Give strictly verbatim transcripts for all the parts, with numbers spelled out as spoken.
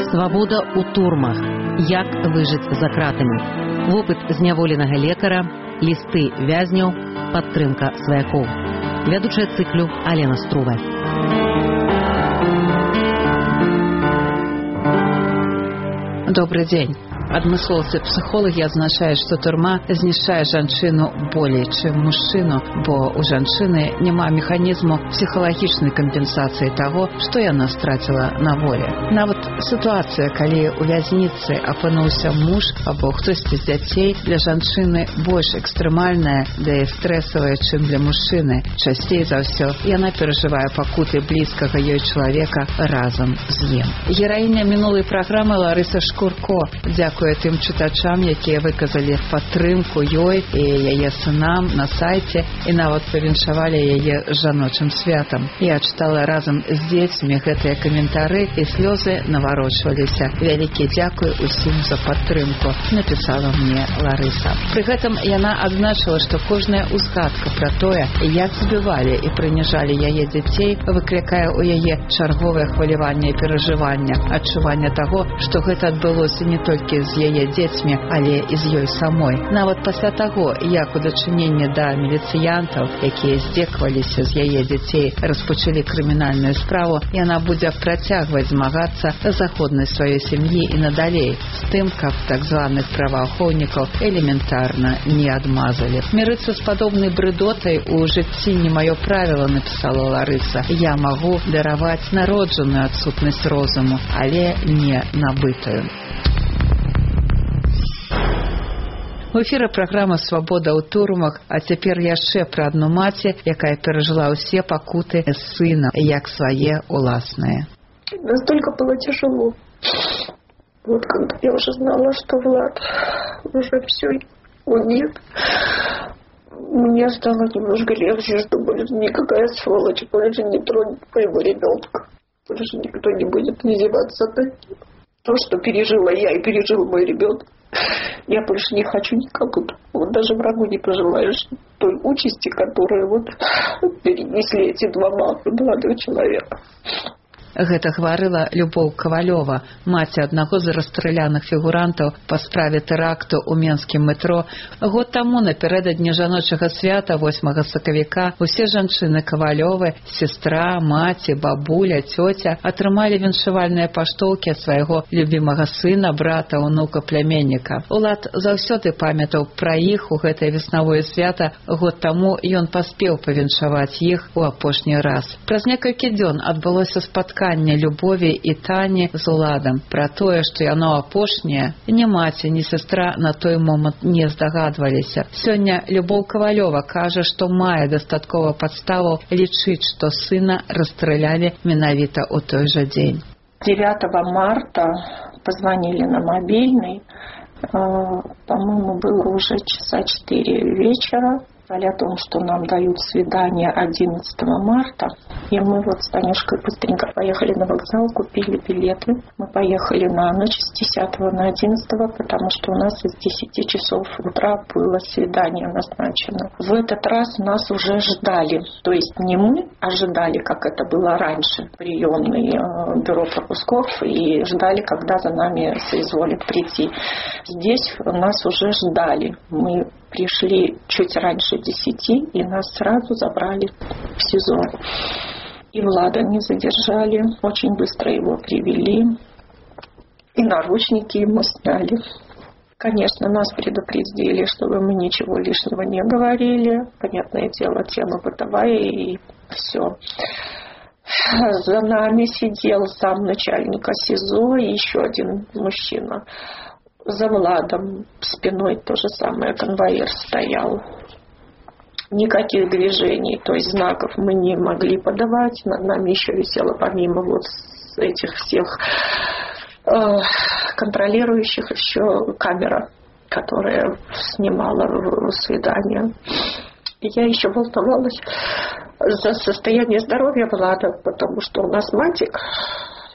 Свабода ў турмах. Як выжыць за кратамі. Вопыт зняволенага лекара, лісты вязняў, падтрымка сваякоў. Вядучая цыклю Алена Струва. Добрый день. Адмыслоўцы-псіхолагі азначаюць, што турма знішчае жанчыну болей, чым мужчыну, бо у жанчыны няма механізму псіхалагічнай кампенсацыі таго, што яна страціла на волі. Нават сітуацыя, калі ў вязніцы апынуўся муж або хтосьці з дзяцей, для жанчыны больш экстрэмальная, да і стрэсавая, чым для мужчыны. Часцей за ўсё яна перажывае пакуты блізкага ёй чалавека разам з ім. Гераіня мінулай праграмы Ларыса Шкурко. Дзякую тым чытачам, якія выказалі падтрымку ёй і яе сынам на сайце і нават павіншавалі яе жаночым святам. Я чытала разам з дзецьмі гэтыя каментары і слёзы наварочваліся. Вялікі дзякуй усім за падтрымку, напісала мне Ларыса. Пры гэтым яна адзначыла, што кожная ўзгадка пра тое, як збівалі і прыніжалі яе дзяцей, выклікае ў яе чарговае хваляванне і перажыванне, адчуванне таго, што гэта адбылося не толькі з яе дзецьмі, але і з ёй самой. Нават пасля таго, як у дачыненні да міліцыянтаў, якія здзекаваліся з яе дзяцей, распачалі крымінальную справу, яна будзе працягваць змагацца за годнасць сваёй сям'і і надалей, з тым, каб так званых праваахоўнікаў элементарна не адмазалі. Мірыцца з падобнай брыдотай у жыцці не маё правіла, напісала Ларыса. Я магу дараваць народжаную адсутнасць розуму, але не набытую. У эфіры праграма «Свабода ў турмах», а цяпер яшчэ пра адну маці, якая перажыла ўсе пакуты сына, як свае уласныя. Настолько было тяжело. Вот когда я уже знала, что Влад уже все, его нет, мне стало немножко легче, что больше никакая сволочь больше не тронет моего ребенка. Больше никто не будет издеваться над ним. То, что пережила я и пережил мой ребенок, я больше не хочу никому, вот даже врагу не пожелаешь той участи, которую вот перенесли эти два молодых человека. Гэта гаварыла Любоў Кавалёва, маці аднаго з расстраляных фігурантаў па справе тэракту ў менскім метро. Год таму напярэдадні жаночага свята восьмага сакавіка усе жанчыны Кавалёвы, сестра, маці, бабуля, цёця атрымалі віншавальныя паштоўкі ад свайго любімага сына, брата, унука, пляменніка. Улад заўсёды памятаў пра іх у гэтае веснавое свята. Год таму ён паспеў павіншаваць іх у апошні раз. Праз некалькі дзён адбылося спатканне Любові і Тані з Уладам. Пра тое, што яно апошняе, ні маці, ні сестра на той момант не здагадваліся. Сёння Любоў Кавалёва кажа, што мае дастаткова падставаў лічыць, што сына расстралялі менавіта ў той жа дзень. девятого марта позвонили на мобильный, по-моему, было уже часа четыре вечера. О том, что нам дают свидание одиннадцатого марта. И мы вот с Танюшкой быстренько поехали на вокзал, купили билеты. Мы поехали на ночь с десятого на одиннадцатое, потому что у нас с десяти часов утра было свидание назначено. В этот раз нас уже ждали. То есть не мы, а ждали, как это было раньше. Приемный э, бюро пропусков и ждали, когда за нами соизволят прийти. Здесь нас уже ждали. Мы пришли чуть раньше десяти, и нас сразу забрали в СИЗО. И Влада не задержали, очень быстро его привели, и наручники ему сняли. Конечно, нас предупредили, чтобы мы ничего лишнего не говорили. Понятное дело, тема бытовая, и все. За нами сидел сам начальника СИЗО и еще один мужчина. За Владом спиной то же самое конвоир стоял. Никаких движений, то есть знаков мы не могли подавать. Над нами еще висела помимо вот этих всех э, контролирующих еще камера, которая снимала свидание. И я еще волновалась за состояние здоровья Влада, потому что у нас мальчик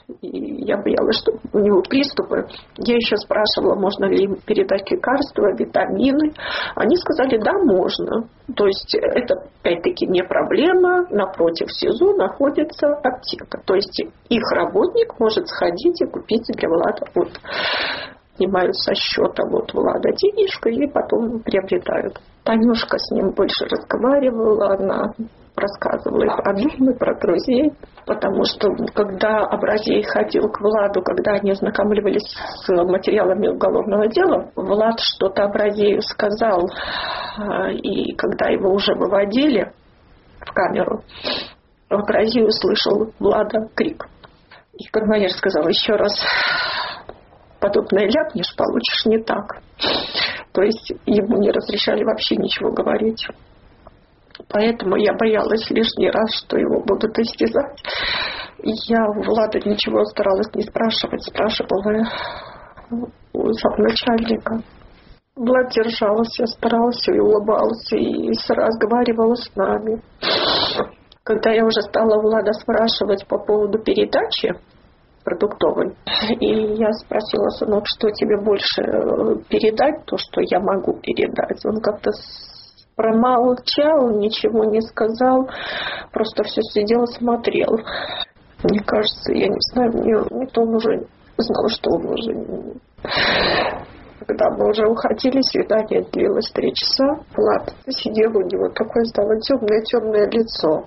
и я боялась, что у него приступы. Я еще спрашивала, можно ли им передать лекарства, витамины. Они сказали, да, можно. То есть это, опять-таки, не проблема. Напротив СИЗО находится аптека. То есть их работник может сходить и купить для Влада. Вот, снимают со счета вот Влада денежку и потом приобретают. Танюшка с ним больше разговаривала, она рассказывала и про дом, и про друзей. Потому что когда Абразей ходил к Владу, когда они ознакомливались с материалами уголовного дела, Влад что-то Абразею сказал. И когда его уже выводили в камеру, Абразей услышал Влада крик. И конвоир сказал, еще раз подобное ляпнешь, получишь не так. То есть ему не разрешали вообще ничего говорить. Поэтому я боялась лишний раз, что его будут истязать. Я у Влада ничего старалась не спрашивать, спрашивала у замначальника. Влад держался, старался и улыбался, и разговаривал с нами. Когда я уже стала Влада спрашивать по поводу передачи продуктовой, и я спросила, сынок, что тебе больше передать, то, что я могу передать. Он как-то промолчал, ничего не сказал, просто все сидел и смотрел. Мне кажется, я не знаю, мне, мне то он уже знал, что он уже... Когда мы уже уходили, свидание длилось три часа. Влад сидел, у него такое стало темное-темное лицо.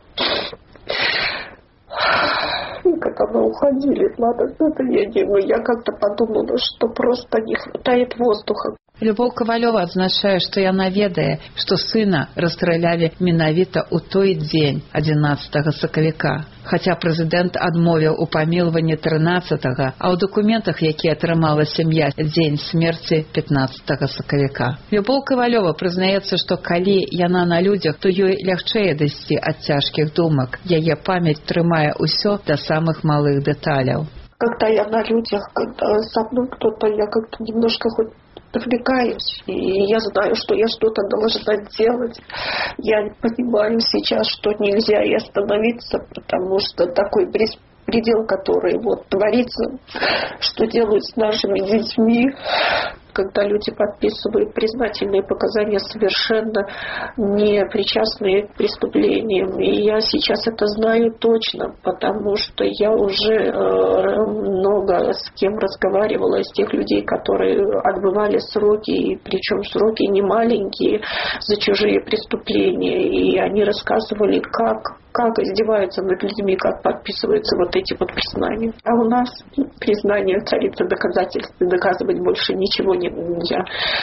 И когда мы уходили, Влада, это я не я как-то подумала, что просто не хватает воздуха. Любоў Кавалёва адзначае, што яна ведае, што сына расстралялі менавіта ў той дзень адзінаццатага сакавіка. Хаця прэзідэнт адмовіў у памілванні трынаццатага, а ў дакументах, якія атрымала сям'я, дзень смерці пятнаццатага сакавіка. Любоў Кавалёва прызнаецца, што калі яна на людзях, то ёй лягчэй адысці ад цяжкіх думак. Яе памяць трымае ўсё да самых малых дэталяў. Когда я на людях, когда со мной кто-то, я как-то немножко хоть отвлекаюсь, и я знаю, что я что-то должна делать. Я понимаю сейчас, что нельзя и остановиться, потому что такой беспредел, который вот творится, что делают с нашими детьми, когда люди подписывают признательные показания, совершенно не причастные к преступлениям. И я сейчас это знаю точно, потому что я уже э, много с кем разговаривала, из тех людей, которые отбывали сроки, и причем сроки не маленькие, за чужие преступления. И они рассказывали, как как издеваются над людьми, как подписываются вот эти вот признания. А у нас признание царица доказательств, и доказывать больше ничего нельзя.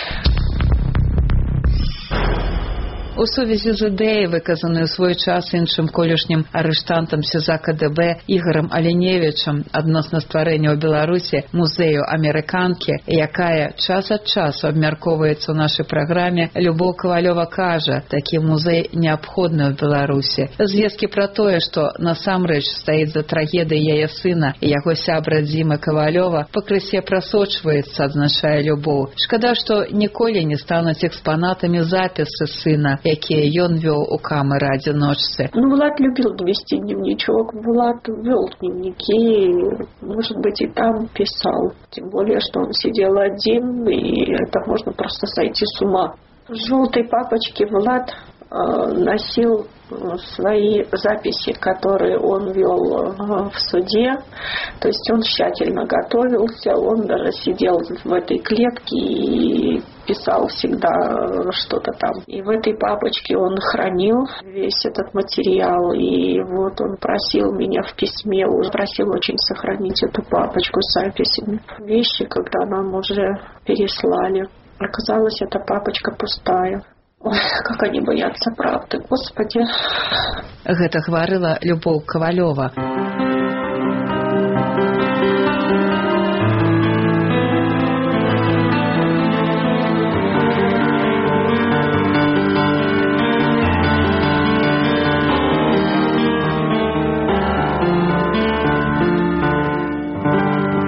У сувязі з ідэяй, выказанай у свой час іншым колішнім арыштантам СІЗА КДБ Ігорам Аленевічам адносна стварэння ў Беларусі музею амерыканкі, якая час ад часу абмяркоўваецца ў нашай праграме, Любоў Кавалёва кажа, такі музей неабходны ў Беларусі. Звесткі пра тое, што насамрэч стаіць за трагедыяй яе сына і яго сябра Дзімы Кавалёва, пакрысе прасочваецца, адзначае Любоў. Шкада, што ніколі не стануць экспанатамі запісы сына, якія ён вёл у камеры адзіночцы. Ну, Влад любил вести дневничок. Влад вел дневники, может быть, и там писал. Тем более, что он сидел один, и это можно просто сойти с ума. В желтой папочке Влад э, носил свои записи, которые он вел в суде. То есть он тщательно готовился, он даже сидел в этой клетке и писал всегда что-то там. И в этой папочке он хранил весь этот материал. И вот он просил меня в письме, уже просил очень сохранить эту папочку с записями. Вещи, когда нам уже переслали, оказалось, эта папочка пустая. Ой, как они боятся правды, Господи. Гэта гаварыла Любоў Кавалёва.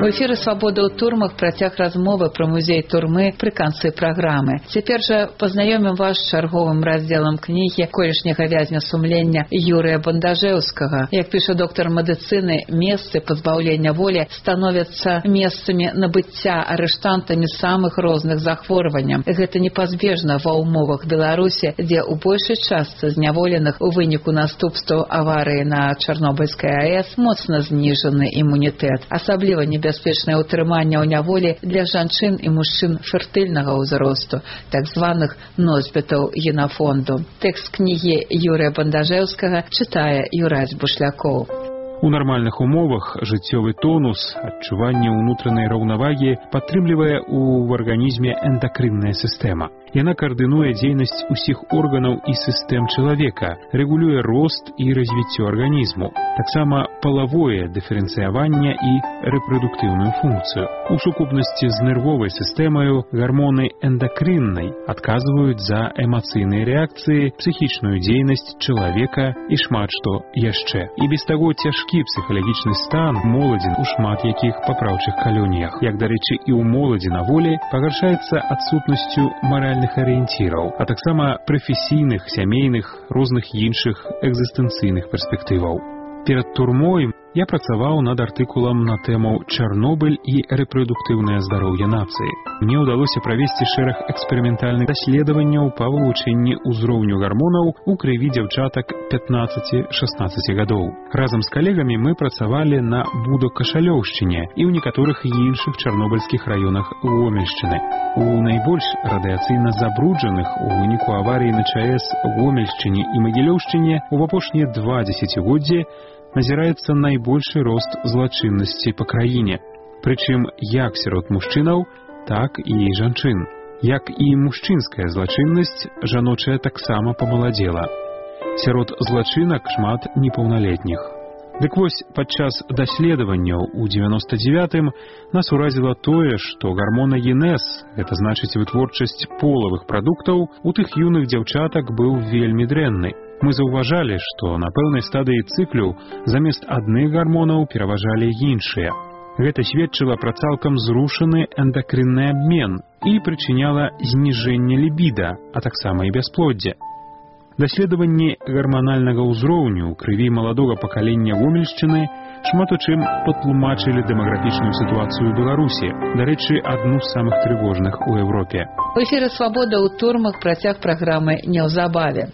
У эфіры «Свабода ў турмах» працяг размовы пра музей турмы пры канцы праграмы. Цяпер жа пазнаёмім вас з чарговым раздзелам кнігі колішняга вязня сумлення Юрыя Бандажэўскага. Як піша доктар медыцыны, месцы пазбаўлення волі становяцца месцамі набыцця арыштантамі самых розных захворванняў. Гэта непазбежна ва ўмовах Беларусі, дзе ў большай частцы зняволеных у выніку наступстваў аварыі на Чарнобыльскай АЭС моцна зніжаны імунітэт. Асабліва небяспечнае ўтрыманне ў няволі для жанчын і мужчын фертыльнага ўзросту, так званых носьбітаў генафонду. Тэкст кнігі Юрыя Бандажэўскага чытае Юрась Бушлякоў. У нармальных умовах жыццёвы тонус, адчуванне ўнутранай раўнавагі падтрымлівае ў арганізме эндакрынная сістэма. Яна каардынуе дзейнасць усіх органаў і сістэм чалавека, рэгулюе рост і развіццё арганізму, таксама палавое дыферэнцыяванне і рэпрадуктыўную функцыю. У сукупнасці з нервовай сістэмаю гармоны эндакрыннай адказваюць за эмацыйныя рэакцыі, псіхічную дзейнасць чалавека і шмат што яшчэ. І без таго цяжкі псіхалагічны стан моладзін у шмат якіх папраўчых калоніях. Як, дарэчы, і ў моладзі на волі пагаршаецца адсутнасцю маральных арыенціраў, а таксама прафесійных, сямейных, розных іншых экзістэнцыйных перспектываў. Перад турмой я працаваў над артыкулам на тэму «Чарнобыль і рэпрадуктыўнае здароўе нацыі». Мне ўдалося правесці шэраг эксперыментальных даследаванняў па вывучэнні ўзроўню гармонаў у крыві дзяўчатак пятнаццаці-шаснаццаці гадоў. Разам з калегамі мы працавалі на Будо-Кашалёўшчыне і ў некаторых іншых чарнобыльскіх раёнах Гомельшчыны. У найбольш радыяцыйна забруджаных у выніку аварыі на ЧАЭС Гомельшчыне і Магілёўшчыне у апошнія два дзесяцігоддзі назіраецца найбольшы рост злачыннасці па краіне. Прычым як сярод мужчынаў, так і жанчын. Як і мужчынская злачыннасць, жаночая таксама памаладзела. Сярод злачынак шмат непаўналетніх. Дык вось, падчас даследаванняў у дзевяноста дзевятым нас уразіла тое, што гармонагенез, гэта значыць вытворчасць полавых прадуктаў, у тых юных дзяўчатак быў вельмі дрэнны. Мы заўважалі, што на пэўнай стадыі цыклю замест адных гармонаў пераважалі іншыя. Гэта сведчыла пра цалкам зрушаны эндакрынны абмен і прычыняла зніжэнне лібіда, а таксама і бясплоддзе. Даследаванні гарманальнага ўзроўню ў крыві маладога пакалення Гомельшчыны шмат у чым патлумачылі дэмаграфічную сітуацыю ў Беларусі, дарэчы, адну з самых трывожных у Еўропе. У эфіры «Свабода ў турмах» працяг праграмы неўзабаве.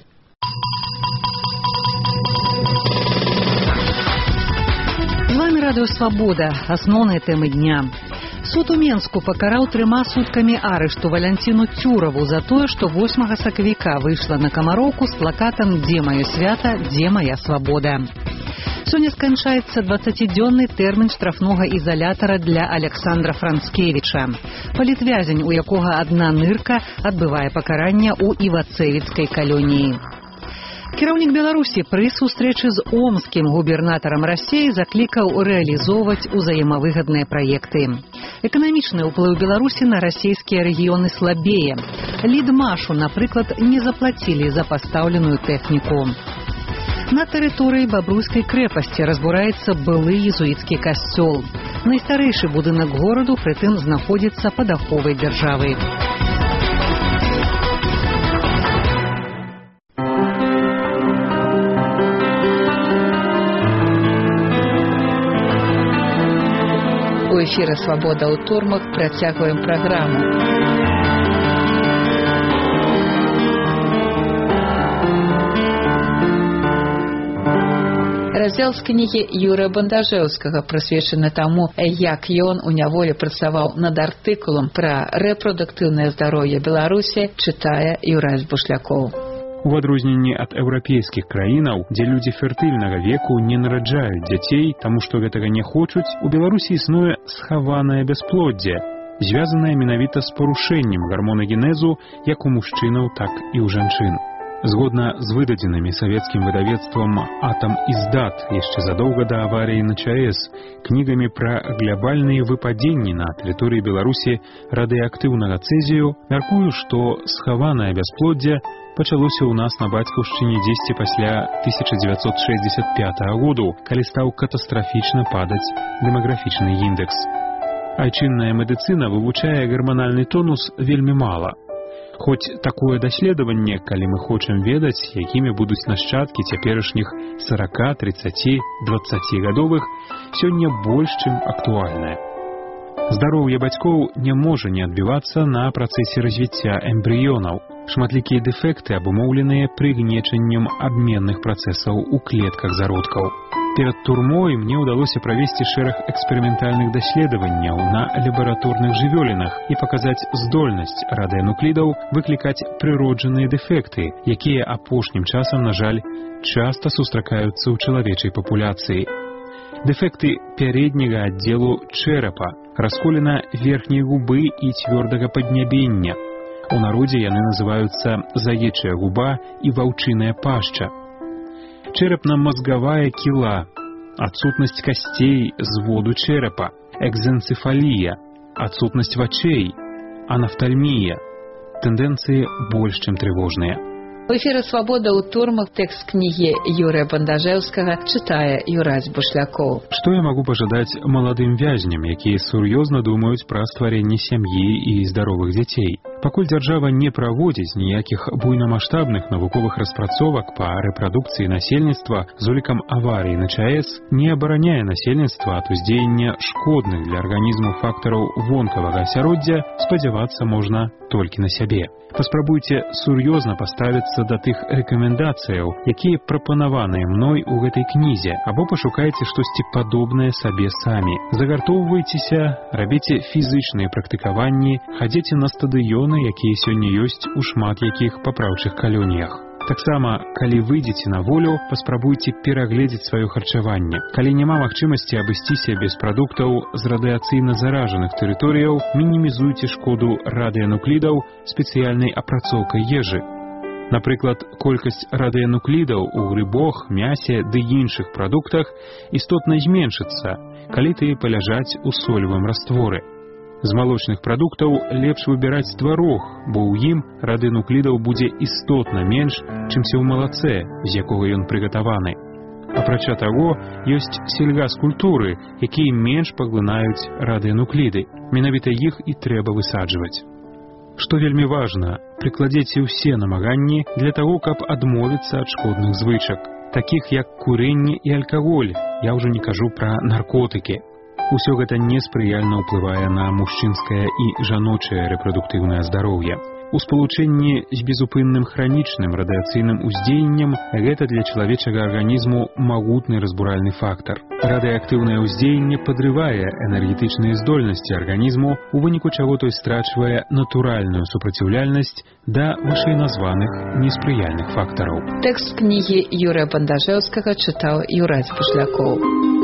З вами радыё «Свабода». Асноўныя тэмы дня. Суд у Менску пакараў трыма суткамі арышту Валянціну Цюраву за тое, што восьмага сакавіка выйшла на Камароўку з плакатам «Дзе маё свята, дзе мая свабода». Сёння сканчаецца дваццацідзённы тэрмін штрафнога ізалятара для Аляксандра Францкевіча. Палітвязень, у якога адна нырка, адбывае пакаранне ў Івацэвіцкай калоніі. Кіраўнік Беларусі пры сустрэчы з омскім губернатарам Расіі заклікаў рэалізоўваць узаемавыгадныя праекты. Эканамічны ўплыў Беларусі на расійскія рэгіёны слабее. Лідмашу, напрыклад, не заплацілі за пастаўленую тэхніку. На тэрыторыі Бабруйскай крэпасці разбураецца былы езуіцкі касцёл. Найстарэйшы будынак гораду прытым знаходзіцца пад аховай дзяржавы. У эфіры «Свабода ў турмах» працягваем праграму. Раздзел з кнігі Юрыя Бандажэўскага прысвечаны таму, як ён у няволі працаваў над артыкулам пра рэпрадуктыўнае здароўе Беларусі, чытае Юрась Бушлякоў. У адрозненні ад еўрапейскіх краінаў, дзе людзі фертыльнага веку не нараджаюць дзяцей, таму што гэтага не хочуць, у Беларусі існуе схаванае бясплоддзе, звязанае менавіта з парушэннем гармонагенезу як у мужчынаў, так і ў жанчын. Згодна з выдадзенымі савецкім выдавецтвам «Атам і здат» яшчэ задоўга да аварыі на ЧАЭС, кнігамі пра глябальныя выпадзенні на тэрыторыі Беларусі радыеактыўнага цэзію, мяркую, што схаванае бясплоддзе пачалося ў нас на бацькаўшчыне дзесьці пасля тысяча дзевяцьсот шэсцьдзесят пятага году, калі стаў катастрафічна падаць дэмаграфічны індекс. Айчынная медыцына вывучае гарманальны тонус вельмі мала. Хоць такое даследаванне, калі мы хочам ведаць, якімі будуць нашчадкі цяперашніх сорока, тридцати, дваццацігадовых, сёння больш, чым актуальнае. Здароўе бацькоў не можа не адбівацца на працэсе развіцця эмбрыёнаў. Шматлікія дэфекты абумоўленыя прыгнечаннем абменных працэсаў у клетках зародкаў. Перад турмой мне ўдалося правесці шэраг эксперыментальных даследаванняў на лабараторных жывёлінах і паказаць здольнасць радыенуклідаў выклікаць прыроджаныя дэфекты, якія апошнім часам, на жаль, часта сустракаюцца ў чалавечай папуляцыі. Дэфекты пярэдняга аддзелу чэрапа, расколіна верхняй губы і цвёрдага паднябення. У народзе яны называюцца заечая губа і ваўчыная пашча. Чэрапна-мазгавая кіла, адсутнасць касцей зводу чэрапа, экзэнцэфалія, адсутнасць вачэй, анафтальмія. Тэндэнцыі больш, чым трывожныя. У эфіры «Свабода» ў турмах тэкст кнігі Юрыя Бандажэўскага чытае Юрась Бушлякоў. Што я магу пажадаць маладым вязням, якія сур'ёзна думаюць пра стварэнне сям'і і здаровых дзяцей? Пакуль дзяржава не праводзіць ніякіх буйнамаштабных навуковых распрацовак па рэпрадукцыі насельніцтва з улікам аварый на ЧАЭС, не абараняе насельніцтва ад уздзеяння шкодных для арганізму фактараў вонкавага асяроддзя, спадзявацца можна толькі на сябе. Паспрабуйце сур'ёзна паставіцца да тых рэкамендацыяў, якія прапанаваныя мной у гэтай кнізе, або пашукайце штосьці падобнае сабе самі. Загартоўвайцеся, рабіце фізычныя практыкаванні, хадзіце на стадыёны, якія сёння ёсць у шмат якіх папраўчых калоніях. Таксама, калі выйдзеце на волю, паспрабуйце перагледзець сваё харчаванне. Калі няма магчымасці абысціся без прадуктаў з радыяцыйна заражаных тэрыторыяў, мінімізуйце шкоду радыенуклідаў спецыяльнай апрацоўкай ежы. Напрыклад, колькасць радыенуклідаў у грыбах, мясе ды іншых прадуктах істотна зменшыцца, калі тыя паляжаць у солевым растворы. З малочных прадуктаў лепш выбіраць тварог, бо ў ім радыенуклідаў будзе істотна менш, чымся ў малацэ, з якога ён прыгатаваны. Апрача таго, ёсць сельгаскультуры, якія менш паглынаюць радыенукліды. Менавіта іх і трэба высаджваць. Што вельмі важна, прыкладзеце ўсе намаганні для таго, каб адмовіцца ад шкодных звычак, такіх як курэнне і алкаголь, я ўжо не кажу пра наркотыкі. Усё гэта неспрыяльна ўплывае на мужчынскае і жаночае рэпрадуктыўнае здароўе. У спалучэнні з безупынным хранічным радыяцыйным уздзеяннем гэта для чалавечага арганізму магутны разбуральны фактар. Радыеактыўнае ўздзеянне падрывае энергетычныя здольнасці арганізму, у выніку чаго той страчвае натуральную супраціўляльнасць да вышэйназваных неспрыяльных фактараў. Тэкст кнігі Юрыя Бандажэўскага чытаў Юрась Бушлякоў.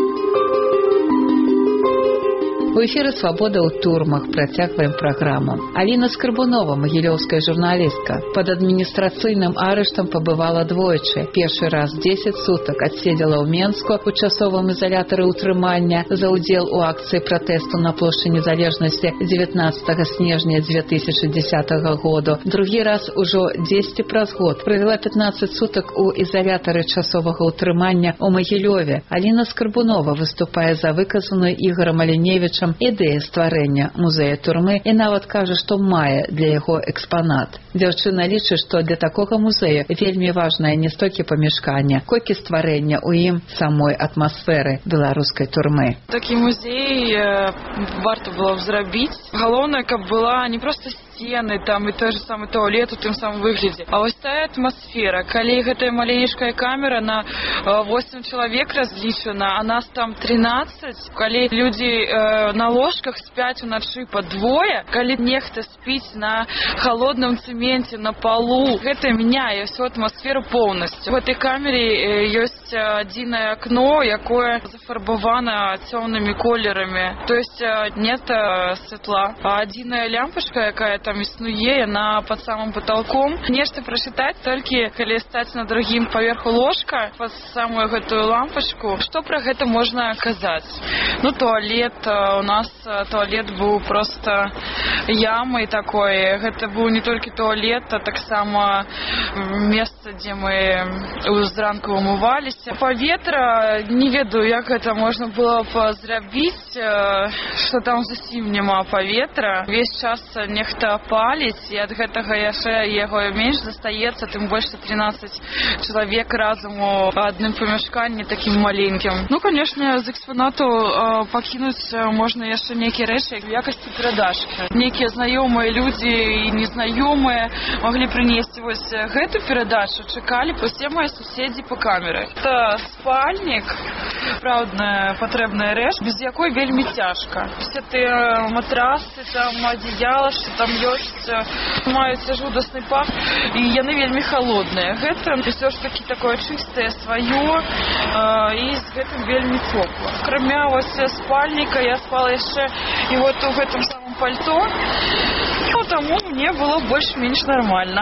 У эфіры «Свабода» ў турмах працягваем праграму. Аліна Скарбунова, магілёўская журналістка, пад адміністрацыйным арыштам пабывала двойчы. Першы раз дзесяць сутак адседзела ў Менску у часовым ізалятары ўтрымання за ўдзел у акцыі пратэсту на плошчы Незалежнасці дзевятнаццатага снежня дзве тысячы дзесятага году. Другі раз ужо дзесяць праз год правяла пятнаццаць сутак у ізалятары часовага ўтрымання ў Магілёве. Аліна Скарбунова выступае за выказаную Ігорам Аліневічам ідэя стварэння музея турмы і нават кажа, што мае для яго экспанат. Дзяўчына лічыць, што для такога музея вельмі важнае не столькі памяшкання, колькі стварэння ў ім самой атмасферы беларускай турмы. Такі музей э, варта было б зрабіць. Галоўнае, каб была не проста сцены там і той же самы туалет у тым самым выглядзе, а вось тая атмасфера. Калі гэтая маленечкая камера на восемь чалавек разлічана, а нас там тринадцать, калі людзі э, на ложках спяць уначы па двое, калі нехта спіць на холодным цеменце на полу, гэта мяняе всю атмасферу поўнасцю. В этой камере э, ёсць адзінае акно, якое зафарбавана цёмнымі колерамі, то есть э, нет э, святла, а адзіная лямпачка, якая там існуе, яна пад самым паталком. Нешта прачытаць толькі калі стаць на другім паверху ложка пад самую гэтую лампачку. Што пра гэта можна казаць? Ну, туалет, у нас туалет быў проста ямай такой. Гэта быў не толькі туалет, а таксама месца, дзе мы зранку умываліся. Паветра, не ведаю, як гэта можна было б зрабіць, што там зусім няма паветра. Весь час нехта паліць, і ад гэтага яшчэ яго менш застаецца, тым больш тринадцать чалавек разам у адным памяшканні такім маленькім. Ну, канешне, з экспанату э, пакінуць можна яшчэ нейкія рэчы в якасці перадачкі. Нейкія знаёмыя людзі і незнаёмыя маглі прынесці вось гэту перадачу, чакалі усе мае суседзі па камеры. Это спальнік, праўдная патрэбная рэч, без якой вельмі цяжка. Все тыя матрасы, там адзеяла, што там ёсць, маюць жудасны пах, і яны вельмі халодныя. Гэта ўсё ж такі такое чыстае сваё, э, і з гэтым вельмі цёпла. Акрамя вось спальніка я спала яшчэ і вот у гэтым самым пальто, ну, таму мне было больш-менш нармальна.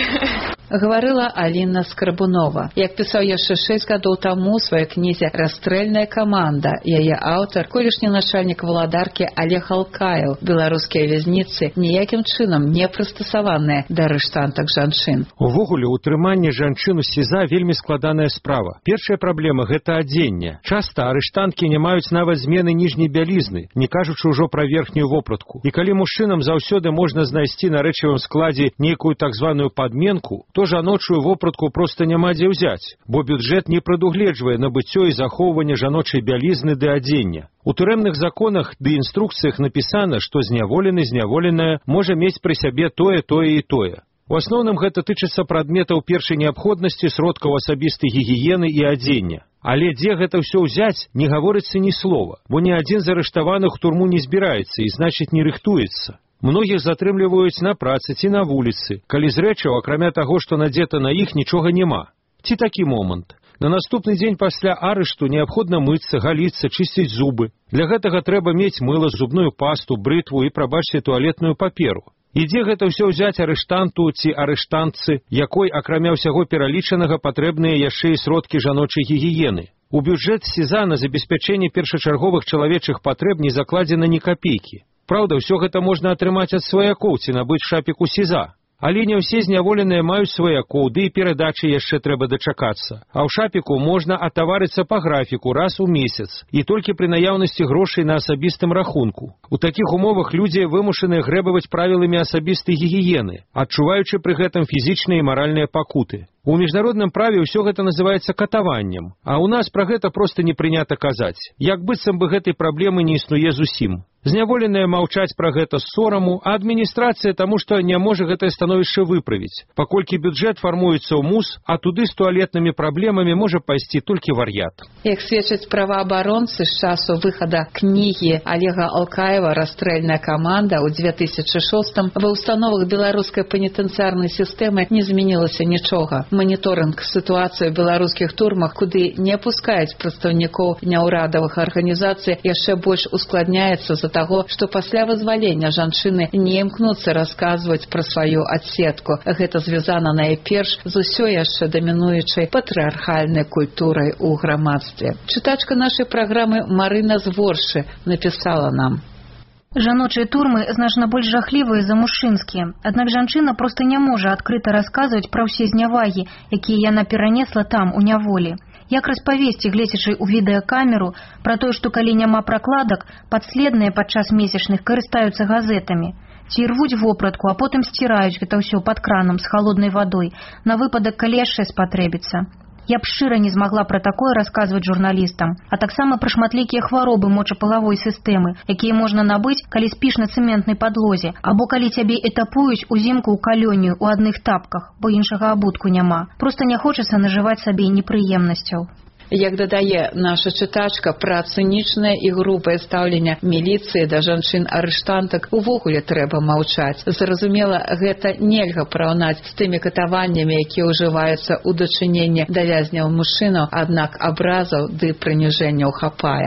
Гаварыла Аліна Скрабунова. Як пісаў яшчэ шэсць гадоў таму у сваёй кнізе «Расстрэльная каманда», яе аўтар, колішні начальнік валадаркі Олег Алкаеў. Беларускія вязніцы ніякім чынам не прыстасаваныя да арыштантак жанчын. Увогуле, утрыманне жанчын у СІЗА вельмі складаная справа. Першая праблема – гэта адзенне. Часта арыштанткі не маюць нават змены ніжняй бялізны, не кажучы ўжо пра верхнюю вопратку. І калі мужчынам заўсёды можна знайсці на рэчавым складзе нейкую так званую падменку, то жаночую вопратку проста няма дзе ўзяць, бо бюджэт не прадугледжвае набыццё і захоўванне жаночай бялізны ды адзення. У турэмных законах ды інструкцыях напісана, што зняволены, зняволеная можа мець пры сябе тое, тое і тое. У асноўным гэта тычыцца прадметаў першай неабходнасці, сродкаў асабістай гігіены і адзення. Але дзе гэта ўсё ўзяць, не гаворыцца ні слова, бо ні адзін з арыштаваных у турму не збіраецца і, значыць, не рыхтуецца. Многіх затрымліваюць на працы ці на вуліцы, калі з рэчаў, акрамя таго, што надзета на іх, нічога няма. Ці такі момант. На наступны дзень пасля арышту неабходна мыцца, галіцца, чысціць зубы. Для гэтага трэба мець мыла, зубную пасту, брытву і, прабачце, туалетную паперу. І дзе гэта ўсё ўзяць арыштанту ці арыштантцы, якой, акрамя ўсяго пералічанага, патрэбныя яшчэ і сродкі жаночай гігіены? У бюджэт СІЗА на забеспячэнне першачарговых чалавечых патрэб не закладзена ні капейкі. Праўда, ўсё гэта можна атрымаць ад сваякоў ці набыць шапіку СІЗА. Але не ўсе зняволеныя маюць сваякоў, ды і перадачы яшчэ трэба дачакацца. А ў шапіку можна атаварыцца па графіку раз у месяц, і толькі пры наяўнасці грошай на асабістым рахунку. У такіх умовах людзі вымушаныя грэбаваць правіламі асабістай гігіены, адчуваючы пры гэтым фізічныя і маральныя пакуты. У міжнародным праве ўсё гэта называецца катаваннем, а ў нас пра гэта проста не прынята казаць, як быццам бы гэтай праблемы не існуе зусім. Зняволеныя маўчаць пра гэта з сораму, а адміністрацыя таму, што не можа гэтае становішча выправіць, паколькі бюджэт фармуецца ў мус, а туды з туалетнымі праблемамі можа пайсці толькі вар'ят. Як сведчаць праваабаронцы, з часу выхада кнігі Олега Алкаева «Расстрэльная каманда» ў две тысячы шостым ва ўстановах беларускай пенітэнцыярнай сістэмы не змянілася нічога. Маніторынг сітуацыі ў беларускіх турмах, куды не пускаюць прадстаўнікоў няўрадавых арганізацый, яшчэ больш ускладняецца за таго, што пасля вызвалення жанчыны не імкнуцца расказваць пра сваю адсетку. Гэта звязана найперш з усё яшчэ дамінуючай патрыархальнай культурай у грамадстве. Чытачка нашай праграмы Марына з Воршы напісала нам: Жаночыя турмы значна больш жахлівыя за мужчынскія. Аднак жанчына проста не можа адкрыта расказваць пра ўсе знявагі, якія яна перанесла там, у няволі. Як распавесці, гледзячы ў відэакамеру, пра тое, што калі няма пракладак, падследныя падчас месячных карыстаюцца газетамі. Ці рвуць вопратку, а потым сціраюць гэта ўсё пад кранам з халоднай вадой, на выпадак, калі яшчэ спатрэбіцца. Я б шчыра не змагла пра такое расказваць журналістам, а таксама пра шматлікія хваробы мочапалавой сістэмы, якія можна набыць, калі спіш на цэментнай падлозе, або калі цябе этапуюць узімку ў калёнію ў адных тапках, бо іншага абутку няма. Проста не хочацца нажываць сабе непрыемнасцяў. Як дадае наша чытачка, пра цынічнае і грубае стаўленне міліцыі да жанчын-арыштантак увогуле трэба маўчаць. Зразумела, гэта нельга параўнаць з тымі катаваннямі, якія ўжываюцца ў дачыненні да вязняў мужчынаў, аднак абразаў ды прыніжэнняў хапае.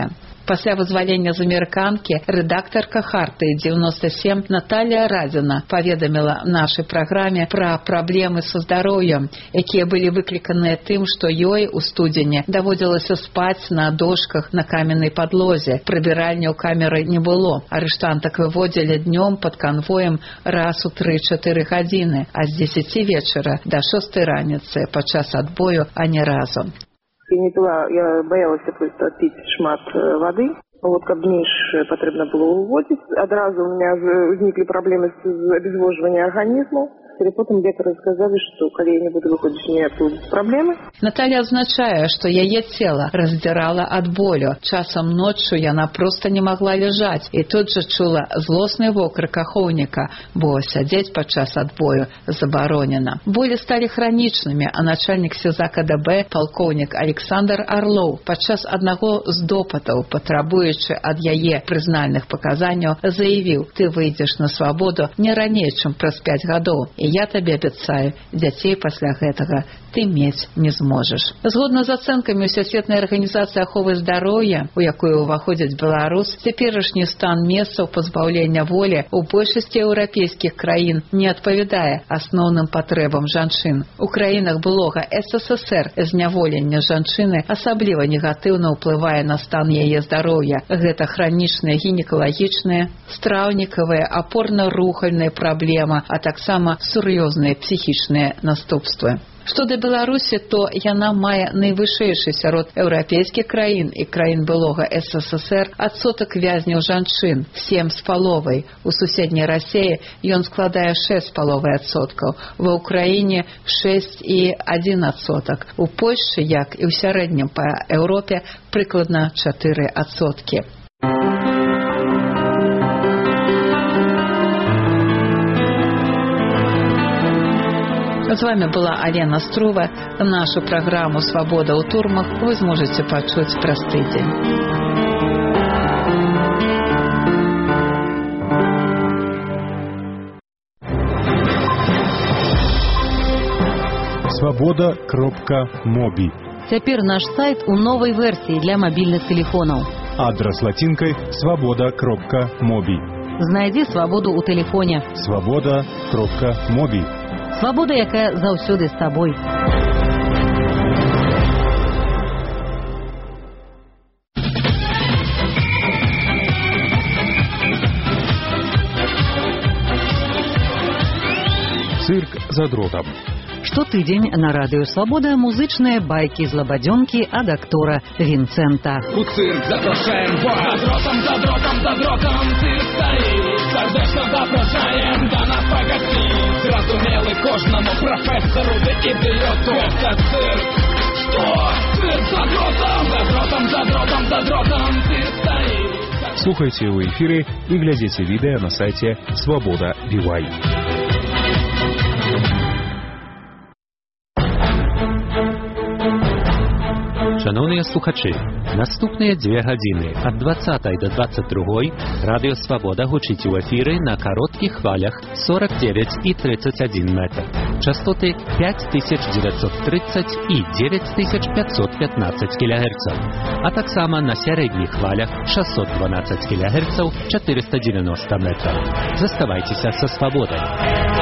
Пасля вызвалення з амерыканкі рэдактарка Хартыі девяносто семь Наталья Радзіна паведаміла нашай праграме пра праблемы са здароўем, якія былі выкліканыя тым, што ёй у студзені даводзілася спаць на дошках на каменнай падлозе. Прыбіральняў камеры не было. Арыштантак выводзілі днём пад канвоем раз у тры-чатыры гадзіны, а з дзесяці вечара да шостай раніцы падчас адбою, а не разу. Я не пила, я боялася просто пить шмат воды. Вот как меньше потребно было уводить. Одразу у меня возникли проблемы с обезвоживанием организма. Потом лекары сказали, что коли я не буду выходить, у меня будут проблемы. Наталья азначае, што яе цела раздзірала ад болю. Часам ноччу яна проста не могла ляжаць і тут жа чула злосны вокрык ахоўніка, бо сядзець падчас адбою забаронена. Болі сталі хранічнымі, а начальнік СІЗА КДБ палкоўнік Александр Орлоў падчас аднаго з допытаў, патрабуючы ад яе прызнальных паказанняў, заявіў: «Ты выйдзеш на свабоду не раней, чым праз пяць гадоў. І я табе абяцаю, дзяцей пасля гэтага ты мець не зможаш». Згодна з ацэнкамі Усесветнай арганізацыі аховы здароўя, у якую ўваходзіць Беларусь, цяперашні стан месцаў пазбаўлення волі ў большасці еўрапейскіх краін не адпавядае асноўным патрэбам жанчын. У краінах былога СССР зняволення жанчыны асабліва негатыўна ўплывае на стан яе здароўя. Гэта хранічныя гінекалагічныя, страўнікавыя, апорна-рухальныя праблемы, а таксама сур'ёзныя псіхічныя наступствы. Што да Беларусі, то яна мае найвышэйшы сярод еўрапейскіх краін і краін былога СССР адсотак вязняў жанчын сем з паловай. У суседняй Расіі ён складае шэсць з паловай адсоткаў, ва Ўкраіне шэсць і адзін адсотак. У Польшчы, як і ў сярэднім па Еўропе, прыкладна чатыры адсоткі. З вами была Алена Струва. Нашу программу «Свобода у турмах» вы сможете почуть праз тыдзень. свобода кропка моби. Цяпер наш сайт у новай версіі для мабільных тэлефонаў. Адрес латинкой свобода кропка моби. Знайдзі свабоду ў тэлефоне. свобода кропка моби. Свабода, якая заўсёды з табой. Цирк за дротом. Штотыдзень на радыё Свабода музычныя байкі з лабадзёнкі ад актора Вінцэнта. У цирк запрашаем вас. За дротом, за дротом, за дротом цирк стоит. Сардечно запрашаем до нас погостить. Зразумелы кожнаму профессору да идиоту. Это цирк. Что? Цирк за дротом, за дротом, за дротом, за дротом цирк стоит. Слухайте ў эфіры і глядзіце відэа на сайце Свобода Бівай. Шановні слухачі, наступні дві години від двадцятої до двадцять другої Радіо Свобода гучить у ефірі на коротких хвалях сорок дев'ять і тридцять один метр. Частоти п'ять тисяч дев'ятсот тридцять і дев'ять тисяч п'ятсот п'ятнадцять кілогерців, а так само на середніх хвалях шістсот дванадцять кілогерців, чотириста дев'яносто метрів. Заставайтеся со Свободой.